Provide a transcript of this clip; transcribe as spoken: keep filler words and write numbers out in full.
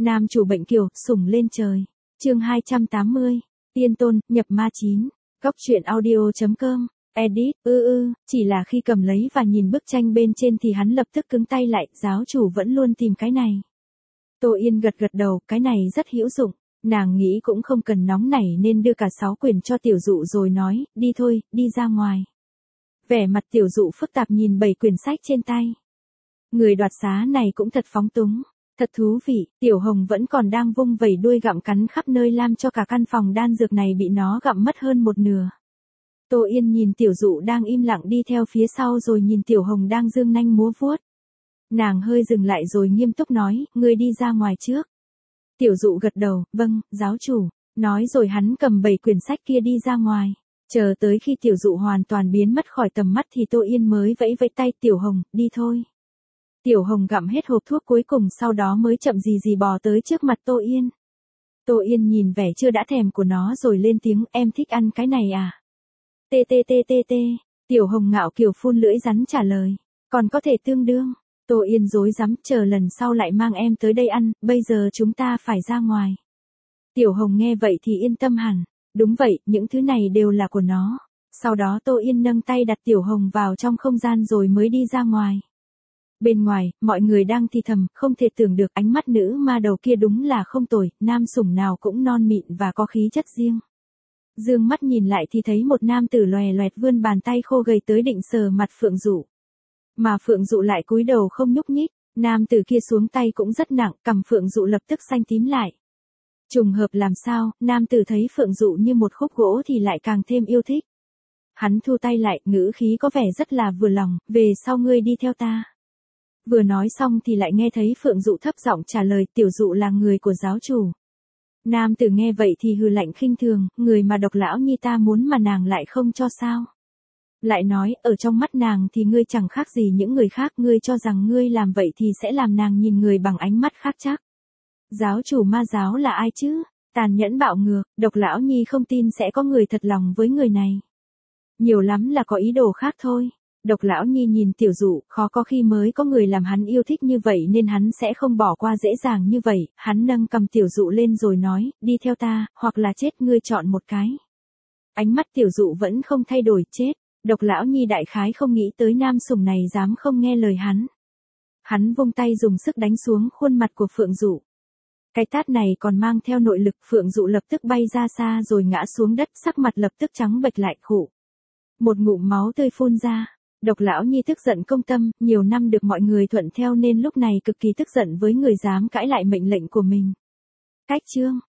Nam chủ bệnh kiều, sủng lên trời. Chương hai trăm tám mươi. Tiên tôn, nhập ma chín. Góc truyện audio chấm com. Edit, ư ư, chỉ là khi cầm lấy và nhìn bức tranh bên trên thì hắn lập tức cứng tay lại, giáo chủ vẫn luôn tìm cái này. Tô Yên gật gật đầu, cái này rất hữu dụng. Nàng nghĩ cũng không cần nóng nảy nên đưa cả sáu quyển cho tiểu dụ rồi nói, đi thôi, đi ra ngoài. Vẻ mặt tiểu dụ phức tạp nhìn bảy quyển sách trên tay. Người đoạt xá này cũng thật phóng túng, thật thú vị, tiểu hồng vẫn còn đang vung vẩy đuôi gặm cắn khắp nơi làm cho cả căn phòng đan dược này bị nó gặm mất hơn một nửa. Tô Yên nhìn tiểu dụ đang im lặng đi theo phía sau rồi nhìn tiểu hồng đang dương nanh múa vuốt. Nàng hơi dừng lại rồi nghiêm túc nói, ngươi đi ra ngoài trước. Tiểu dụ gật đầu, vâng, giáo chủ, nói rồi hắn cầm bảy quyển sách kia đi ra ngoài. Chờ tới khi tiểu dụ hoàn toàn biến mất khỏi tầm mắt thì Tô Yên mới vẫy vẫy tay, tiểu hồng, đi thôi. Tiểu hồng gặm hết hộp thuốc cuối cùng sau đó mới chậm gì gì bò tới trước mặt Tô Yên. Tô Yên nhìn vẻ chưa đã thèm của nó rồi lên tiếng, em thích ăn cái này à? Tê tê tê tê tê, tiểu hồng ngạo kiều phun lưỡi rắn trả lời, còn có thể tương đương. Tô Yên dối rắm, chờ lần sau lại mang em tới đây ăn, bây giờ chúng ta phải ra ngoài. Tiểu hồng nghe vậy thì yên tâm hẳn, đúng vậy, những thứ này đều là của nó. Sau đó Tô Yên nâng tay đặt tiểu hồng vào trong không gian rồi mới đi ra ngoài. Bên ngoài, mọi người đang thì thầm, không thể tưởng được ánh mắt nữ ma đầu kia đúng là không tồi, nam sủng nào cũng non mịn và có khí chất riêng. Dương mắt nhìn lại thì thấy một nam tử loè loẹt vươn bàn tay khô gầy tới định sờ mặt Phượng Dụ. Mà Phượng Dụ lại cúi đầu không nhúc nhích, nam tử kia xuống tay cũng rất nặng, cằm Phượng Dụ lập tức xanh tím lại. Trùng hợp làm sao, nam tử thấy Phượng Dụ như một khúc gỗ thì lại càng thêm yêu thích. Hắn thu tay lại, ngữ khí có vẻ rất là vừa lòng, về sau ngươi đi theo ta. Vừa nói xong thì lại nghe thấy Phượng Dụ thấp giọng trả lời, tiểu dụ là người của giáo chủ. Nam tử nghe vậy thì hừ lạnh khinh thường, người mà Độc lão nhi ta muốn mà nàng lại không cho sao. Lại nói, ở trong mắt nàng thì ngươi chẳng khác gì những người khác, ngươi cho rằng ngươi làm vậy thì sẽ làm nàng nhìn người bằng ánh mắt khác chắc. Giáo chủ ma giáo là ai chứ? Tàn nhẫn bạo ngược, Độc lão nhi không tin sẽ có người thật lòng với người này. Nhiều lắm là có ý đồ khác thôi. Độc lão nhi nhìn tiểu dụ, khó có khi mới có người làm hắn yêu thích như vậy nên hắn sẽ không bỏ qua dễ dàng như vậy. Hắn nâng cầm tiểu dụ lên rồi nói, đi theo ta, hoặc là chết, ngươi chọn một cái. Ánh mắt tiểu dụ vẫn không thay đổi, chết. Độc lão nhi đại khái không nghĩ tới nam sủng này dám không nghe lời hắn. Hắn vung tay dùng sức đánh xuống khuôn mặt của Phượng Dụ. Cái tát này còn mang theo nội lực, Phượng Dụ lập tức bay ra xa rồi ngã xuống đất, sắc mặt lập tức trắng bệch lại, khụ. Một ngụm máu tươi phun ra. Độc lão nhi tức giận công tâm, nhiều năm được mọi người thuận theo nên lúc này cực kỳ tức giận với người dám cãi lại mệnh lệnh của mình. Cách chương